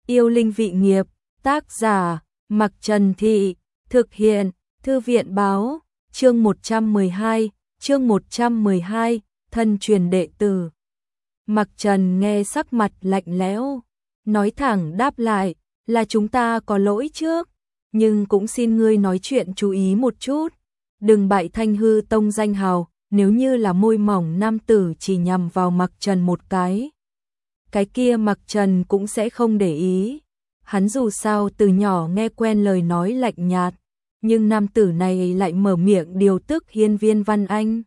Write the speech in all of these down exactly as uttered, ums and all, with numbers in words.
Yêu linh vị nghiệp, tác giả, Mặc Trần Thị, thực hiện, Thư viện báo, chương một trăm mười hai, chương một trăm mười hai, thân truyền đệ tử. Mặc Trần nghe sắc mặt lạnh lẽo, nói thẳng đáp lại, là chúng ta có lỗi trước, nhưng cũng xin ngươi nói chuyện chú ý một chút, đừng bại Thanh Hư Tông danh hào, nếu như là môi mỏng nam tử chỉ nhằm vào Mặc Trần một cái. Cái kia Mặc Trần cũng sẽ không để ý, hắn dù sao từ nhỏ nghe quen lời nói lạnh nhạt, nhưng nam tử này lại mở miệng điều tức Hiên Viên Văn Anh.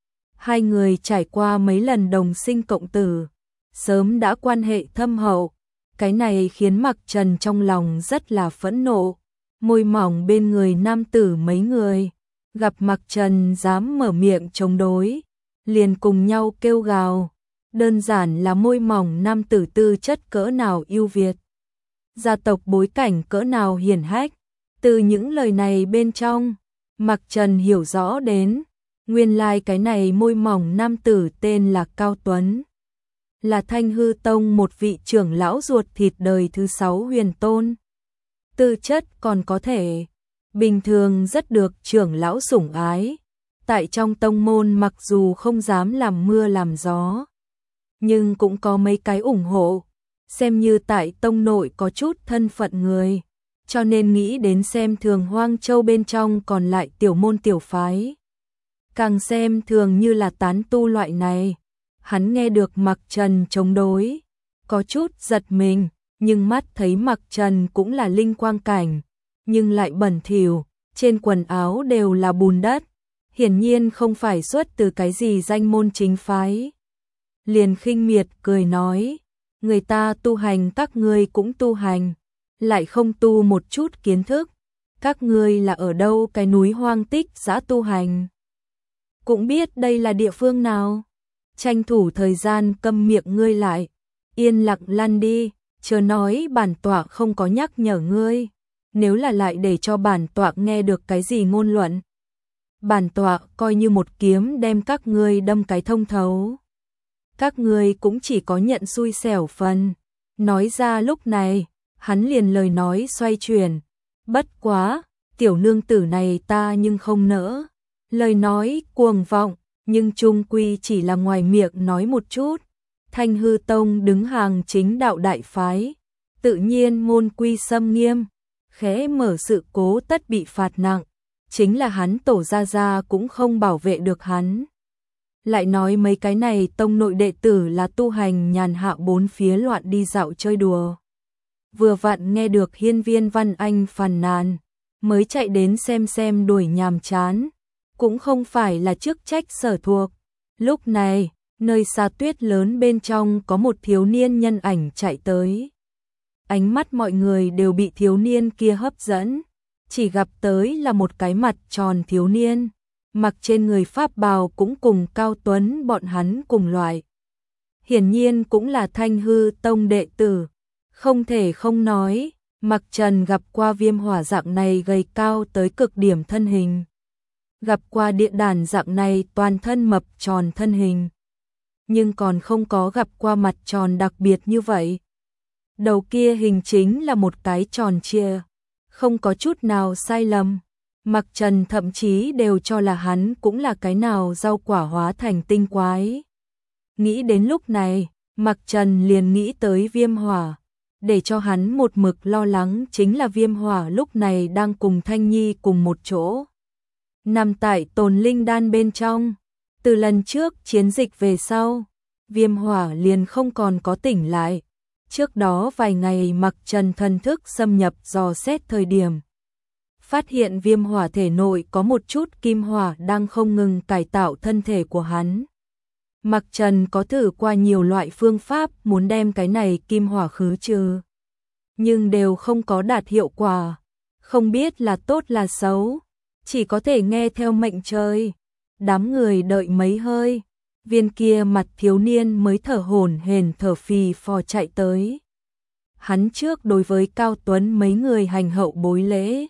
Hai người trải qua mấy lần đồng sinh cộng tử, sớm đã quan hệ thâm hậu, cái này khiến Mặc Trần trong lòng rất là phẫn nộ. Môi mỏng bên người nam tử mấy người, gặp Mặc Trần dám mở miệng chống đối, liền cùng nhau kêu gào, đơn giản là môi mỏng nam tử tư chất cỡ nào ưu việt, gia tộc bối cảnh cỡ nào hiển hách. Từ những lời này bên trong, Mặc Trần hiểu rõ đến, nguyên lai cái này môi mỏng nam tử tên là Cao Tuấn, là Thanh Hư Tông một vị trưởng lão ruột thịt đời thứ sáu huyền tôn. Tư chất còn có thể, bình thường rất được trưởng lão sủng ái, tại trong tông môn mặc dù không dám làm mưa làm gió, nhưng cũng có mấy cái ủng hộ, xem như tại tông nội có chút thân phận người, cho nên nghĩ đến xem thường Hoang Châu bên trong còn lại tiểu môn tiểu phái. Càng xem thường như là tán tu loại này, hắn nghe được Mặc Trần chống đối, có chút giật mình, nhưng mắt thấy Mặc Trần cũng là linh quang cảnh, nhưng lại bẩn thỉu, trên quần áo đều là bùn đất, hiển nhiên không phải xuất từ cái gì danh môn chính phái. Liền khinh miệt cười nói, người ta tu hành các ngươi cũng tu hành, lại không tu một chút kiến thức, các ngươi là ở đâu cái núi hoang tích dã tu hành, cũng biết đây là địa phương nào, tranh thủ thời gian câm miệng ngươi lại, yên lặng lăn đi, chớ nói bản tọa không có nhắc nhở ngươi, nếu là lại để cho bản tọa nghe được cái gì ngôn luận, bản tọa coi như một kiếm đem các ngươi đâm cái thông thấu. Các ngươi cũng chỉ có nhận xui xẻo phần. Nói ra lúc này, hắn liền lời nói xoay chuyển, bất quá, tiểu nương tử này ta nhưng không nỡ. Lời nói cuồng vọng, nhưng chung quy chỉ là ngoài miệng nói một chút. Thanh Hư Tông đứng hàng chính đạo đại phái, tự nhiên môn quy xâm nghiêm, khẽ mở sự cố tất bị phạt nặng, chính là hắn tổ gia gia cũng không bảo vệ được hắn. Lại nói mấy cái này tông nội đệ tử là tu hành nhàn hạ bốn phía loạn đi dạo chơi đùa. Vừa vặn nghe được Hiên Viên Văn Anh phàn nàn, mới chạy đến xem xem đuổi nhàm chán, cũng không phải là chức trách sở thuộc. Lúc này, nơi xa tuyết lớn bên trong có một thiếu niên nhân ảnh chạy tới. Ánh mắt mọi người đều bị thiếu niên kia hấp dẫn, chỉ gặp tới là một cái mặt tròn thiếu niên, mặc trên người pháp bào cũng cùng Cao Tuấn bọn hắn cùng loại. Hiển nhiên cũng là Thanh Hư Tông đệ tử, không thể không nói, Mặc Trần gặp qua Viêm Hỏa dạng này gầy cao tới cực điểm thân hình, gặp qua Địa Đàn dạng này toàn thân mập tròn thân hình, nhưng còn không có gặp qua mặt tròn đặc biệt như vậy. Đầu kia hình chính là một cái tròn trịa, không có chút nào sai lầm. Mặc Trần thậm chí đều cho là hắn cũng là cái nào rau quả hóa thành tinh quái. Nghĩ đến lúc này, Mặc Trần liền nghĩ tới Viêm Hỏa, để cho hắn một mực lo lắng chính là Viêm Hỏa lúc này đang cùng Thanh Nhi cùng một chỗ, nằm tại tồn linh đan bên trong. Từ lần trước chiến dịch về sau, Viêm Hỏa liền không còn có tỉnh lại. Trước đó vài ngày Mặc Trần thần thức xâm nhập dò xét thời điểm, phát hiện Viêm Hỏa thể nội có một chút kim hỏa đang không ngừng cải tạo thân thể của hắn. Mặc Trần có thử qua nhiều loại phương pháp muốn đem cái này kim hỏa khứ trừ, nhưng đều không có đạt hiệu quả, không biết là tốt là xấu, chỉ có thể nghe theo mệnh trời. Đám người đợi mấy hơi, viên kia mặt thiếu niên mới thở hổn hển thở phì phò chạy tới. Hắn trước đối với Cao Tuấn mấy người hành hậu bối lễ,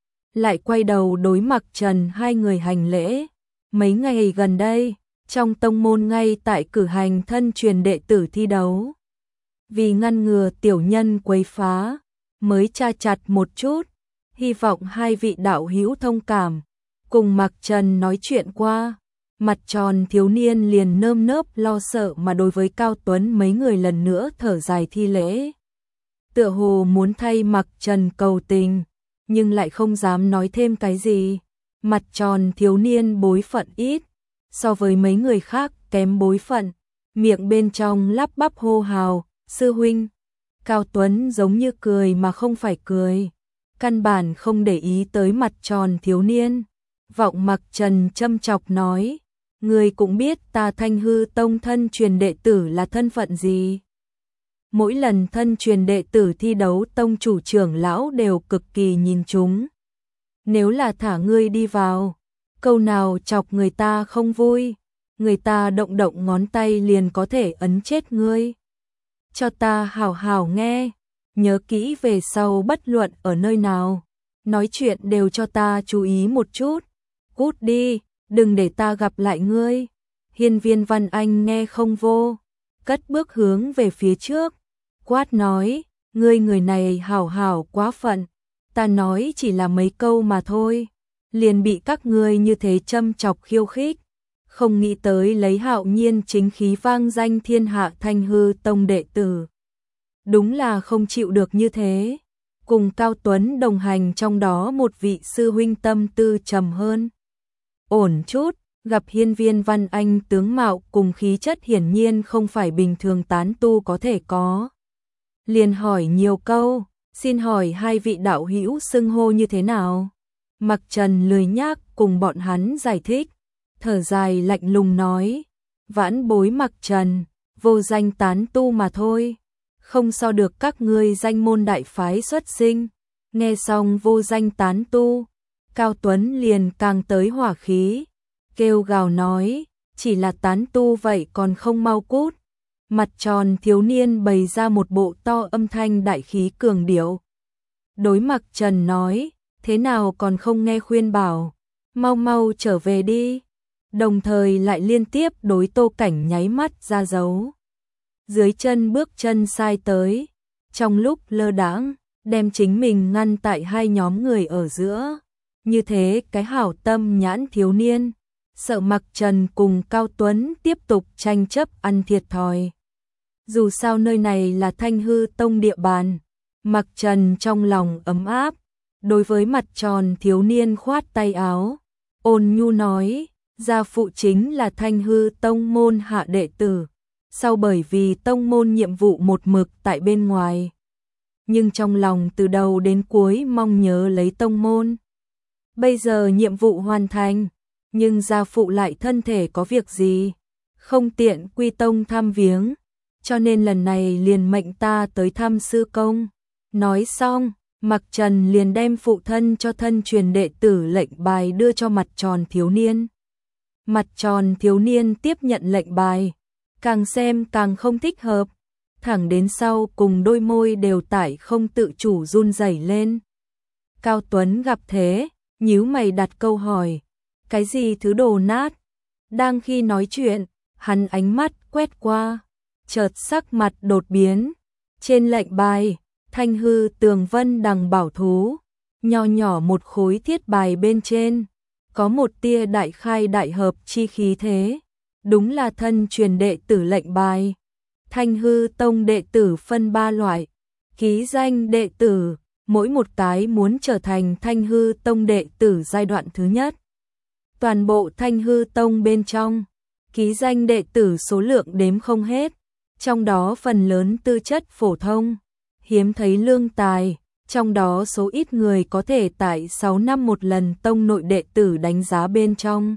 lại quay đầu đối Mặc Trần hai người hành lễ. Mấy ngày gần đây, trong tông môn ngay tại cử hành thân truyền đệ tử thi đấu. vì ngăn ngừa tiểu nhân quấy phá, mới tra chặt một chút, hy vọng hai vị đạo hữu thông cảm, cùng Mạc Trần nói chuyện qua. Mặt tròn thiếu niên liền nơm nớp lo sợ mà đối với Cao Tuấn mấy người lần nữa thở dài thi lễ. Tựa hồ muốn thay Mạc Trần cầu tình, nhưng lại không dám nói thêm cái gì. Mặt tròn thiếu niên bối phận ít, so với mấy người khác kém bối phận, miệng bên trong lắp bắp hô hào, sư huynh. Cao Tuấn giống như cười mà không phải cười, căn bản không để ý tới mặt tròn thiếu niên. Vọng Mạc Trần châm chọc nói, người cũng biết ta Thanh Hư Tông thân truyền đệ tử là thân phận gì. Mỗi lần thân truyền đệ tử thi đấu tông chủ trưởng lão đều cực kỳ nhìn chúng. Nếu là thả ngươi đi vào, câu nào chọc người ta không vui, người ta động động ngón tay liền có thể ấn chết ngươi. Cho ta hảo hảo nghe, nhớ kỹ về sau bất luận ở nơi nào, nói chuyện đều cho ta chú ý một chút. Cút đi, đừng để ta gặp lại ngươi. Hiên Viên Văn Anh nghe không vô, cất bước hướng về phía trước, quát nói, ngươi người này hảo hảo quá phận, ta nói chỉ là mấy câu mà thôi, liền bị các ngươi như thế châm chọc khiêu khích, không nghĩ tới lấy hạo nhiên chính khí vang danh thiên hạ Thanh Hư Tông đệ tử. Đúng là không chịu được như thế. Cùng Cao Tuấn đồng hành trong đó một vị sư huynh tâm tư trầm hơn. Ổn chút, gặp Hiên Viên Văn Anh tướng mạo cùng khí chất hiển nhiên không phải bình thường tán tu có thể có. Liền hỏi nhiều câu, xin hỏi hai vị đạo hữu xưng hô như thế nào? Mạc Trần lười nhác cùng bọn hắn giải thích, thở dài lạnh lùng nói, vãn bối Mạc Trần, vô danh tán tu mà thôi, không so được các ngươi danh môn đại phái xuất sinh. Nghe xong vô danh tán tu, Cao Tuấn liền càng tới hỏa khí, kêu gào nói, chỉ là tán tu vậy còn không mau cút. Mặt tròn thiếu niên bày ra một bộ to âm thanh đại khí cường điệu. Đối Mạc Trần nói, thế nào còn không nghe khuyên bảo, mau mau trở về đi. Đồng thời lại liên tiếp đối Tô Cảnh nháy mắt ra dấu. Dưới chân bước chân sai tới, trong lúc lơ đãng đem chính mình ngăn tại hai nhóm người ở giữa. Như thế cái hảo tâm nhãn thiếu niên, sợ Mạc Trần cùng Cao Tuấn tiếp tục tranh chấp ăn thiệt thòi. Dù sao nơi này là Thanh Hư Tông địa bàn, Mạc Trần trong lòng ấm áp, đối với mặt tròn thiếu niên khoát tay áo, ôn nhu nói, gia phụ chính là Thanh Hư Tông môn hạ đệ tử, sau bởi vì tông môn nhiệm vụ một mực tại bên ngoài, nhưng trong lòng từ đầu đến cuối mong nhớ lấy tông môn. Bây giờ nhiệm vụ hoàn thành, nhưng gia phụ lại thân thể có việc gì, không tiện quy tông thăm viếng, cho nên lần này liền mệnh ta tới thăm sư công. Nói xong, Mạc Trần liền đem phụ thân cho thân truyền đệ tử lệnh bài đưa cho mặt tròn thiếu niên. Mặt tròn thiếu niên tiếp nhận lệnh bài, càng xem càng không thích hợp, thẳng đến sau cùng đôi môi đều tải không tự chủ run rẩy lên. Cao Tuấn gặp thế, nhíu mày đặt câu hỏi, cái gì thứ đồ nát? Đang khi nói chuyện, hắn ánh mắt quét qua, chợt sắc mặt đột biến, trên lệnh bài, Thanh Hư Tường Vân Đằng bảo thú, nho nhỏ một khối thiết bài bên trên, có một tia đại khai đại hợp chi khí thế, đúng là thân truyền đệ tử lệnh bài. Thanh Hư Tông đệ tử phân ba loại, ký danh đệ tử, mỗi một cái muốn trở thành Thanh Hư Tông đệ tử giai đoạn thứ nhất. Toàn bộ Thanh Hư Tông bên trong, ký danh đệ tử số lượng đếm không hết, trong đó phần lớn tư chất phổ thông, hiếm thấy lương tài, trong đó số ít người có thể tại sáu năm một lần tông nội đệ tử đánh giá bên trong.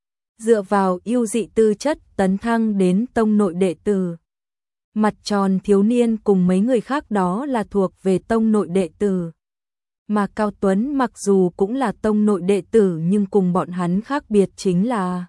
Dựa vào ưu dị tư chất tấn thăng đến tông nội đệ tử. Mặt tròn thiếu niên cùng mấy người khác đó là thuộc về tông nội đệ tử. Mà Cao Tuấn mặc dù cũng là tông nội đệ tử nhưng cùng bọn hắn khác biệt chính là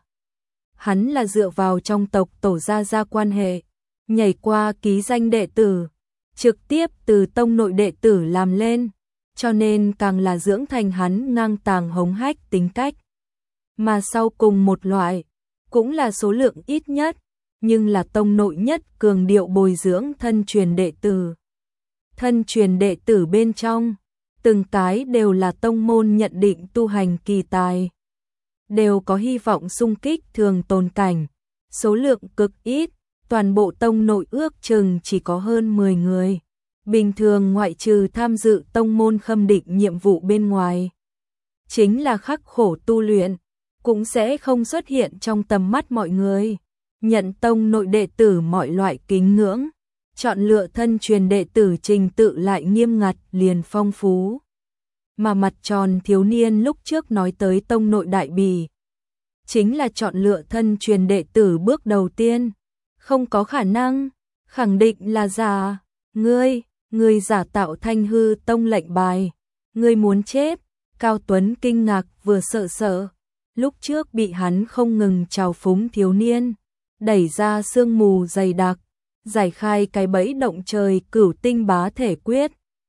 hắn là dựa vào trong tộc tổ gia gia quan hệ, nhảy qua ký danh đệ tử, trực tiếp từ tông nội đệ tử làm lên, cho nên càng là dưỡng thành hắn ngang tàng hống hách tính cách. Mà sau cùng một loại, cũng là số lượng ít nhất, nhưng là tông nội nhất cường điệu bồi dưỡng thân truyền đệ tử. Thân truyền đệ tử bên trong, từng cái đều là tông môn nhận định tu hành kỳ tài, đều có hy vọng xung kích thường tồn cảnh, số lượng cực ít, toàn bộ tông nội ước chừng chỉ có hơn mười người. Bình thường ngoại trừ tham dự tông môn khâm định nhiệm vụ bên ngoài, chính là khắc khổ tu luyện, cũng sẽ không xuất hiện trong tầm mắt mọi người. Nhận tông nội đệ tử mọi loại kính ngưỡng, chọn lựa thân truyền đệ tử trình tự lại nghiêm ngặt liền phong phú. Mà mặt tròn thiếu niên lúc trước nói tới tông nội đại bỉ, chính là chọn lựa thân truyền đệ tử bước đầu tiên, không có khả năng, khẳng định là giả, ngươi, ngươi giả tạo thanh hư tông lệnh bài, ngươi muốn chết. Cao Tuấn kinh ngạc vừa sợ sợ, lúc trước bị hắn không ngừng trào phúng thiếu niên, đẩy ra sương mù dày đặc, giải khai cái bẫy động trời cửu tinh bá thể quyết,